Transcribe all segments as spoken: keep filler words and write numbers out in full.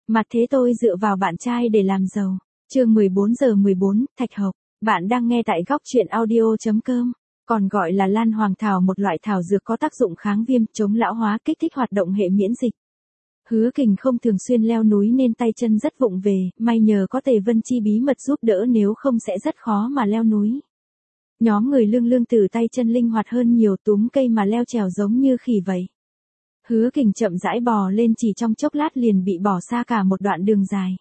Mặt thế tôi dựa vào bạn trai để làm giàu. Chương mười bốn giờ mười bốn, Thạch Hộc. Bạn đang nghe tại góc truyện audio.com. Còn gọi là lan hoàng thảo, một loại thảo dược có tác dụng kháng viêm, chống lão hóa, kích thích hoạt động hệ miễn dịch. Hứa Kình không thường xuyên leo núi nên tay chân rất vụng về, may nhờ có Tề Vân Chi bí mật giúp đỡ, nếu không sẽ rất khó mà leo núi. Nhóm người Lương Lương Tử tay chân linh hoạt hơn nhiều, túm cây mà leo trèo giống như khỉ vậy. Hứa Kình chậm rãi bò lên, chỉ trong chốc lát liền bị bỏ xa cả một đoạn đường dài.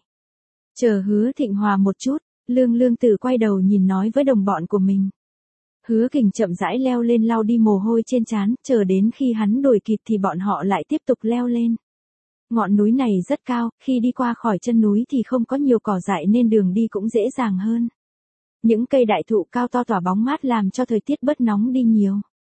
Chờ Hứa Thịnh Hòa một chút, Lương Lương Tử quay đầu nhìn nói với đồng bọn của mình. Hứa Kình chậm rãi leo lên, lau đi mồ hôi trên trán, chờ đến khi hắn đuổi kịp thì bọn họ lại tiếp tục leo lên. Ngọn núi này rất cao, khi đi qua khỏi chân núi thì không có nhiều cỏ dại nên đường đi cũng dễ dàng hơn. Những cây đại thụ cao to tỏa bóng mát làm cho thời tiết bớt nóng đi nhiều.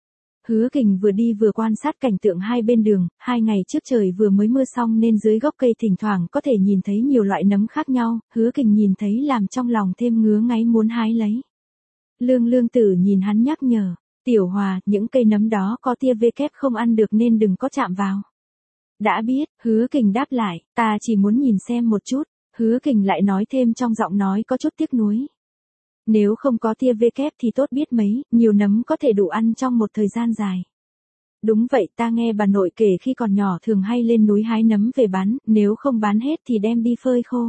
Hứa Kình vừa đi vừa quan sát cảnh tượng hai bên đường, hai ngày trước trời vừa mới mưa xong nên dưới gốc cây thỉnh thoảng có thể nhìn thấy nhiều loại nấm khác nhau, Hứa Kình nhìn thấy làm trong lòng thêm ngứa ngáy muốn hái lấy. Lương Lương Tử nhìn hắn nhắc nhở, Tiểu Hòa, những cây nấm đó có tia vê kép không ăn được nên đừng có chạm vào. Đã biết, Hứa Kình đáp lại, ta chỉ muốn nhìn xem một chút, Hứa Kình lại nói thêm trong giọng nói có chút tiếc nuối. Nếu không có tia vê kép thì tốt biết mấy, nhiều nấm có thể đủ ăn trong một thời gian dài. Đúng vậy, ta nghe bà nội kể khi còn nhỏ thường hay lên núi hái nấm về bán, nếu không bán hết thì đem đi phơi khô.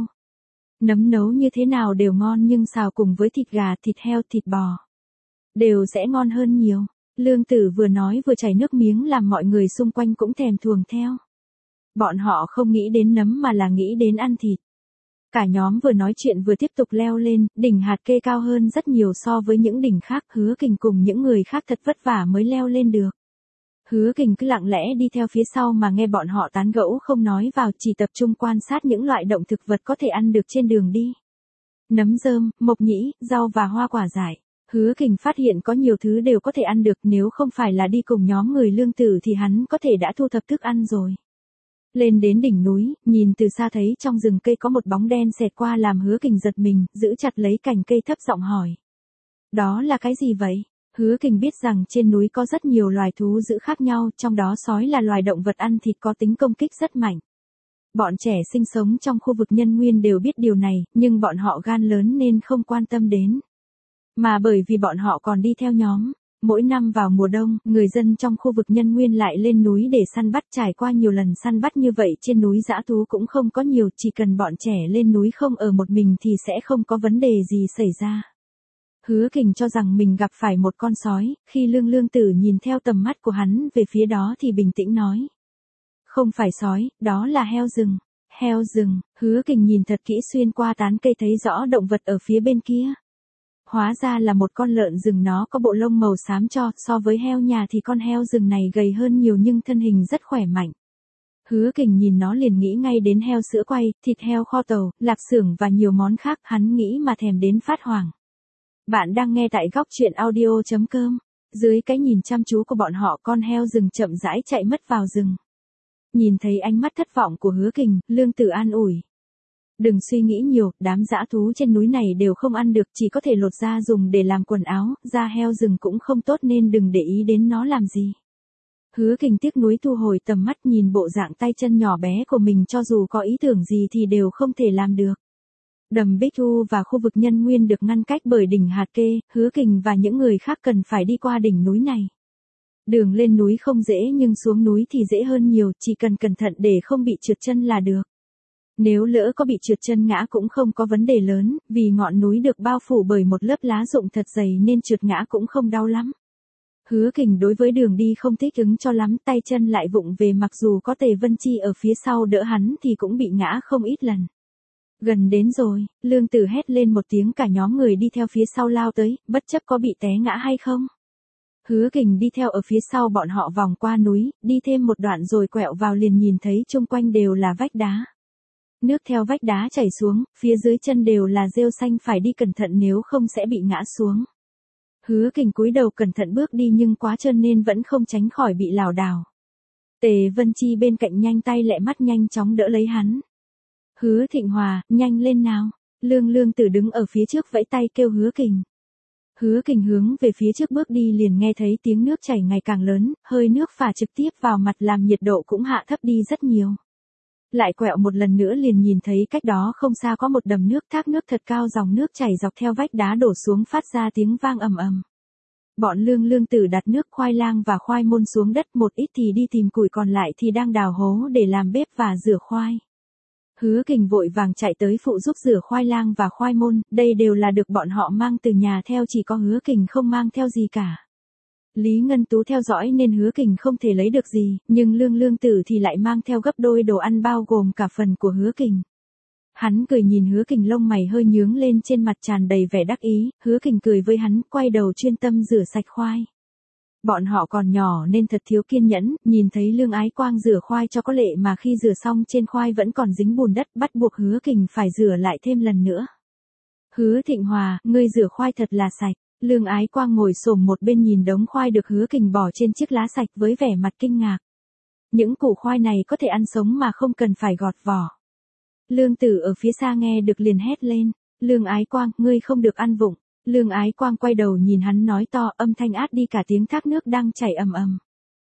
Nấm nấu như thế nào đều ngon nhưng xào cùng với thịt gà, thịt heo, thịt bò đều sẽ ngon hơn nhiều. Lương Tử vừa nói vừa chảy nước miếng làm mọi người xung quanh cũng thèm thuồng theo. Bọn họ không nghĩ đến nấm mà là nghĩ đến ăn thịt. Cả nhóm vừa nói chuyện vừa tiếp tục leo lên, đỉnh hạt kê cao hơn rất nhiều so với những đỉnh khác, Hứa Kình cùng những người khác thật vất vả mới leo lên được. Hứa Kình cứ lặng lẽ đi theo phía sau mà nghe bọn họ tán gẫu không nói vào, chỉ tập trung quan sát những loại động thực vật có thể ăn được trên đường đi. Nấm rơm, mộc nhĩ, rau và hoa quả dại. Hứa Kình phát hiện có nhiều thứ đều có thể ăn được, nếu không phải là đi cùng nhóm người Lương Tử thì hắn có thể đã thu thập thức ăn rồi. Lên đến đỉnh núi, nhìn từ xa thấy trong rừng cây có một bóng đen xẹt qua làm Hứa Kình giật mình, giữ chặt lấy cành cây thấp giọng hỏi. Đó là cái gì vậy? Hứa Kình biết rằng trên núi có rất nhiều loài thú dữ khác nhau, trong đó sói là loài động vật ăn thịt có tính công kích rất mạnh. Bọn trẻ sinh sống trong khu vực nhân nguyên đều biết điều này, nhưng bọn họ gan lớn nên không quan tâm đến. Mà bởi vì bọn họ còn đi theo nhóm. Mỗi năm vào mùa đông, người dân trong khu vực nhân nguyên lại lên núi để săn bắt, trải qua nhiều lần săn bắt như vậy trên núi dã thú cũng không có nhiều, chỉ cần bọn trẻ lên núi không ở một mình thì sẽ không có vấn đề gì xảy ra. Hứa Kình cho rằng mình gặp phải một con sói, khi Lương Lương Tử nhìn theo tầm mắt của hắn về phía đó thì bình tĩnh nói. Không phải sói, đó là heo rừng. Heo rừng, Hứa Kình nhìn thật kỹ xuyên qua tán cây thấy rõ động vật ở phía bên kia. Hóa ra là một con lợn rừng, nó có bộ lông màu xám cho, so với heo nhà thì con heo rừng này gầy hơn nhiều nhưng thân hình rất khỏe mạnh. Hứa Kình nhìn nó liền nghĩ ngay đến heo sữa quay, thịt heo kho tàu, lạp xưởng và nhiều món khác, hắn nghĩ mà thèm đến phát hoảng. Bạn đang nghe tại góc truyện audio.com. Dưới cái nhìn chăm chú của bọn họ, con heo rừng chậm rãi chạy mất vào rừng. Nhìn thấy ánh mắt thất vọng của Hứa Kình, Lương Tử an ủi. Đừng suy nghĩ nhiều, đám dã thú trên núi này đều không ăn được, chỉ có thể lột da dùng để làm quần áo, da heo rừng cũng không tốt nên đừng để ý đến nó làm gì. Hứa Kình tiếc nuối thu hồi tầm mắt, nhìn bộ dạng tay chân nhỏ bé của mình, cho dù có ý tưởng gì thì đều không thể làm được. Đầm Bích Thu và khu vực nhân nguyên được ngăn cách bởi đỉnh hạt kê, Hứa Kình và những người khác cần phải đi qua đỉnh núi này. Đường lên núi không dễ nhưng xuống núi thì dễ hơn nhiều, chỉ cần cẩn thận để không bị trượt chân là được. Nếu lỡ có bị trượt chân ngã cũng không có vấn đề lớn, vì ngọn núi được bao phủ bởi một lớp lá rụng thật dày nên trượt ngã cũng không đau lắm. Hứa Kình đối với đường đi không thích ứng cho lắm, tay chân lại vụng về, mặc dù có Tề Vân Chi ở phía sau đỡ hắn thì cũng bị ngã không ít lần. Gần đến rồi, Lương Tử hét lên một tiếng, cả nhóm người đi theo phía sau lao tới, bất chấp có bị té ngã hay không. Hứa Kình đi theo ở phía sau bọn họ vòng qua núi, đi thêm một đoạn rồi quẹo vào liền nhìn thấy chung quanh đều là vách đá. Nước theo vách đá chảy xuống, phía dưới chân đều là rêu xanh, phải đi cẩn thận nếu không sẽ bị ngã xuống. Hứa Kình cúi đầu cẩn thận bước đi nhưng quá trơn nên vẫn không tránh khỏi bị lảo đảo. Tề Vân Chi bên cạnh nhanh tay lẹ mắt nhanh chóng đỡ lấy hắn. Hứa Thịnh Hòa, nhanh lên nào. Lương Lương Tử đứng ở phía trước vẫy tay kêu Hứa Kình. Hứa Kình hướng về phía trước bước đi liền nghe thấy tiếng nước chảy ngày càng lớn, hơi nước phả trực tiếp vào mặt làm nhiệt độ cũng hạ thấp đi rất nhiều. Lại quẹo một lần nữa liền nhìn thấy cách đó không xa có một đầm nước, thác nước thật cao, dòng nước chảy dọc theo vách đá đổ xuống phát ra tiếng vang ầm ầm. Bọn Lương Lương Tử đặt nước khoai lang và khoai môn xuống đất, một ít thì đi tìm củi, còn lại thì đang đào hố để làm bếp và rửa khoai. Hứa Kình vội vàng chạy tới phụ giúp rửa khoai lang và khoai môn, đây đều là được bọn họ mang từ nhà theo, chỉ có Hứa Kình không mang theo gì cả. Lý Ngân Tú theo dõi nên Hứa Kình không thể lấy được gì, nhưng Lương Lương Tử thì lại mang theo gấp đôi đồ ăn bao gồm cả phần của Hứa Kình. Hắn cười nhìn Hứa Kình, lông mày hơi nhướng lên, trên mặt tràn đầy vẻ đắc ý. Hứa Kình cười với hắn, quay đầu chuyên tâm rửa sạch khoai. Bọn họ còn nhỏ nên thật thiếu kiên nhẫn, nhìn thấy Lương Ái Quang rửa khoai cho có lệ mà khi rửa xong trên khoai vẫn còn dính bùn đất, bắt buộc Hứa Kình phải rửa lại thêm lần nữa. Hứa Thịnh Hòa, ngươi rửa khoai thật là sạch. Lương Ái Quang ngồi xổm một bên nhìn đống khoai được Hứa Kình bỏ trên chiếc lá sạch với vẻ mặt kinh ngạc. Những củ khoai này có thể ăn sống mà không cần phải gọt vỏ. Lương Tử ở phía xa nghe được liền hét lên, Lương Ái Quang, ngươi không được ăn vụng. Lương Ái Quang quay đầu nhìn hắn nói to, âm thanh át đi cả tiếng thác nước đang chảy ầm ầm.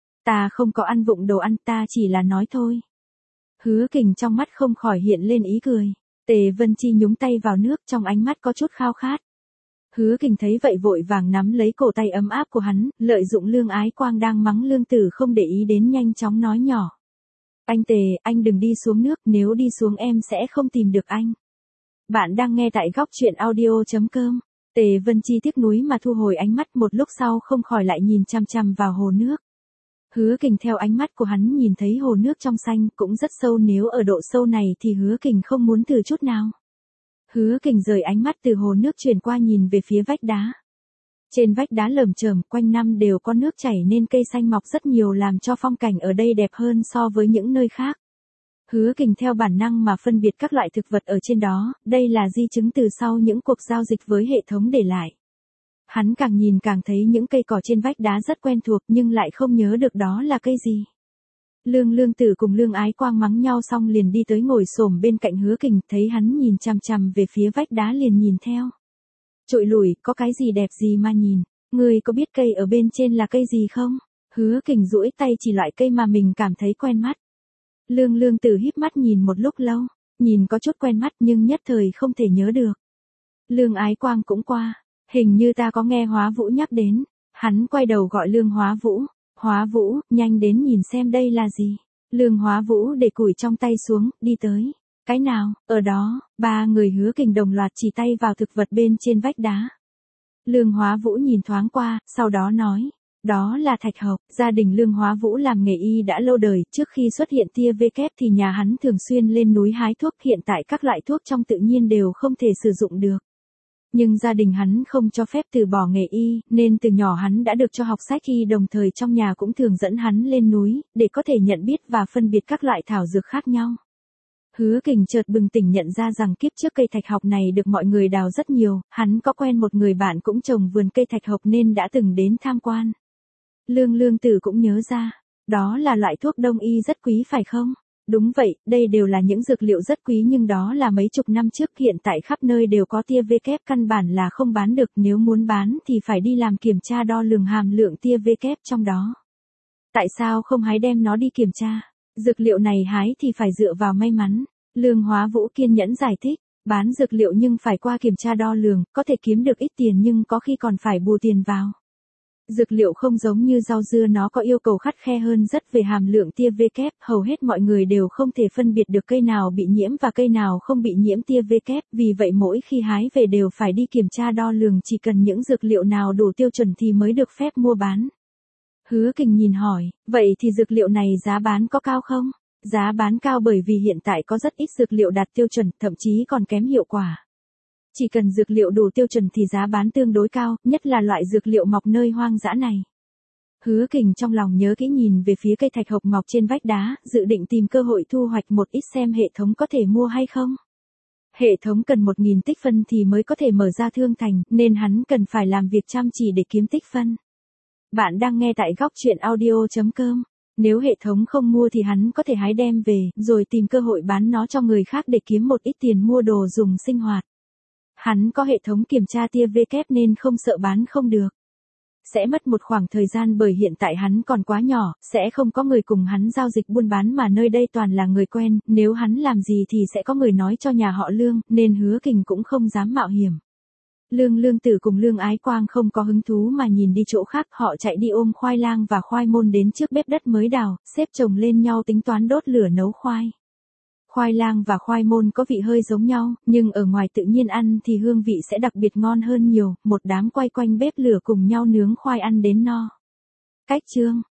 Ta không có ăn vụng đồ ăn, ta chỉ là nói thôi. Hứa Kình trong mắt không khỏi hiện lên ý cười. Tề Vân Chi nhúng tay vào nước, trong ánh mắt có chút khao khát. Hứa Kình thấy vậy vội vàng nắm lấy cổ tay ấm áp của hắn, lợi dụng Lương Ái Quang đang mắng Lương Tử không để ý đến, nhanh chóng nói nhỏ. Anh Tề, anh đừng đi xuống nước, nếu đi xuống em sẽ không tìm được anh. Bạn đang nghe tại góc truyện audio chấm com. Tề Vân Chi tiếc nuối mà thu hồi ánh mắt, một lúc sau không khỏi lại nhìn chăm chăm vào hồ nước. Hứa Kình theo ánh mắt của hắn nhìn thấy hồ nước trong xanh cũng rất sâu, nếu ở độ sâu này thì Hứa Kình không muốn thử chút nào. Hứa Kình rời ánh mắt từ hồ nước chuyển qua nhìn về phía vách đá. Trên vách đá lởm chởm quanh năm đều có nước chảy nên cây xanh mọc rất nhiều, làm cho phong cảnh ở đây đẹp hơn so với những nơi khác. Hứa Kình theo bản năng mà phân biệt các loại thực vật ở trên đó, đây là di chứng từ sau những cuộc giao dịch với hệ thống để lại. Hắn càng nhìn càng thấy những cây cỏ trên vách đá rất quen thuộc nhưng lại không nhớ được đó là cây gì. Lương Lương Tử cùng Lương Ái Quang mắng nhau xong liền đi tới ngồi xổm bên cạnh Hứa Kình, thấy hắn nhìn chằm chằm về phía vách đá liền nhìn theo. Trội lủi, có cái gì đẹp gì mà nhìn, ngươi có biết cây ở bên trên là cây gì không? Hứa Kình duỗi tay chỉ loại cây mà mình cảm thấy quen mắt. Lương Lương Tử híp mắt nhìn một lúc lâu, nhìn có chút quen mắt nhưng nhất thời không thể nhớ được. Lương Ái Quang cũng qua, hình như ta có nghe Hóa Vũ nhắc đến. Hắn quay đầu gọi Lương Hóa Vũ, Hóa Vũ, nhanh đến nhìn xem đây là gì. Lương Hóa Vũ để củi trong tay xuống, đi tới. Cái nào, ở đó, ba người Hứa Kình đồng loạt chỉ tay vào thực vật bên trên vách đá. Lương Hóa Vũ nhìn thoáng qua, sau đó nói, đó là thạch hộc. Gia đình Lương Hóa Vũ làm nghề y đã lâu đời, trước khi xuất hiện tia vê kép thì nhà hắn thường xuyên lên núi hái thuốc, hiện tại các loại thuốc trong tự nhiên đều không thể sử dụng được. Nhưng gia đình hắn không cho phép từ bỏ nghề y, nên từ nhỏ hắn đã được cho học sách y, đồng thời trong nhà cũng thường dẫn hắn lên núi, để có thể nhận biết và phân biệt các loại thảo dược khác nhau. Hứa Kình chợt bừng tỉnh nhận ra rằng kiếp trước cây thạch hộc này được mọi người đào rất nhiều, hắn có quen một người bạn cũng trồng vườn cây thạch hộc nên đã từng đến tham quan. Lương Lương Tử cũng nhớ ra, đó là loại thuốc đông y rất quý phải không? Đúng vậy, đây đều là những dược liệu rất quý nhưng đó là mấy chục năm trước, hiện tại khắp nơi đều có tia vê kép, căn bản là không bán được, nếu muốn bán thì phải đi làm kiểm tra đo lường hàm lượng tia vê kép trong đó. Tại sao không hái đem nó đi kiểm tra? Dược liệu này hái thì phải dựa vào may mắn. Lương Hóa Vũ kiên nhẫn giải thích, bán dược liệu nhưng phải qua kiểm tra đo lường, có thể kiếm được ít tiền nhưng có khi còn phải bù tiền vào. Dược liệu không giống như rau dưa, nó có yêu cầu khắt khe hơn rất về hàm lượng tia vê kép, hầu hết mọi người đều không thể phân biệt được cây nào bị nhiễm và cây nào không bị nhiễm tia vê kép, vì vậy mỗi khi hái về đều phải đi kiểm tra đo lường, chỉ cần những dược liệu nào đủ tiêu chuẩn thì mới được phép mua bán. Hứa Kình nhìn hỏi, vậy thì dược liệu này giá bán có cao không? Giá bán cao bởi vì hiện tại có rất ít dược liệu đạt tiêu chuẩn, thậm chí còn kém hiệu quả. Chỉ cần dược liệu đủ tiêu chuẩn thì giá bán tương đối cao, nhất là loại dược liệu mọc nơi hoang dã này. Hứa Kình trong lòng nhớ kỹ nhìn về phía cây thạch hộc mọc trên vách đá, dự định tìm cơ hội thu hoạch một ít xem hệ thống có thể mua hay không. Hệ thống cần một nghìn tích phân thì mới có thể mở ra thương thành, nên hắn cần phải làm việc chăm chỉ để kiếm tích phân. Bạn đang nghe tại góc truyện audio chấm com. Nếu hệ thống không mua thì hắn có thể hái đem về, rồi tìm cơ hội bán nó cho người khác để kiếm một ít tiền mua đồ dùng sinh hoạt. Hắn có hệ thống kiểm tra tia vê kép nên không sợ bán không được. sẽ mất một khoảng thời gian bởi hiện tại hắn còn quá nhỏ, sẽ không có người cùng hắn giao dịch buôn bán mà nơi đây toàn là người quen, nếu hắn làm gì thì sẽ có người nói cho nhà họ Lương, nên Hứa Kình cũng không dám mạo hiểm. Lương Lương Tử cùng Lương Ái Quang không có hứng thú mà nhìn đi chỗ khác, họ chạy đi ôm khoai lang và khoai môn đến trước bếp đất mới đào, xếp chồng lên nhau tính toán đốt lửa nấu khoai. Khoai lang và khoai môn có vị hơi giống nhau, nhưng ở ngoài tự nhiên ăn thì hương vị sẽ đặc biệt ngon hơn nhiều, một đám quay quanh bếp lửa cùng nhau nướng khoai ăn đến no. Cách chương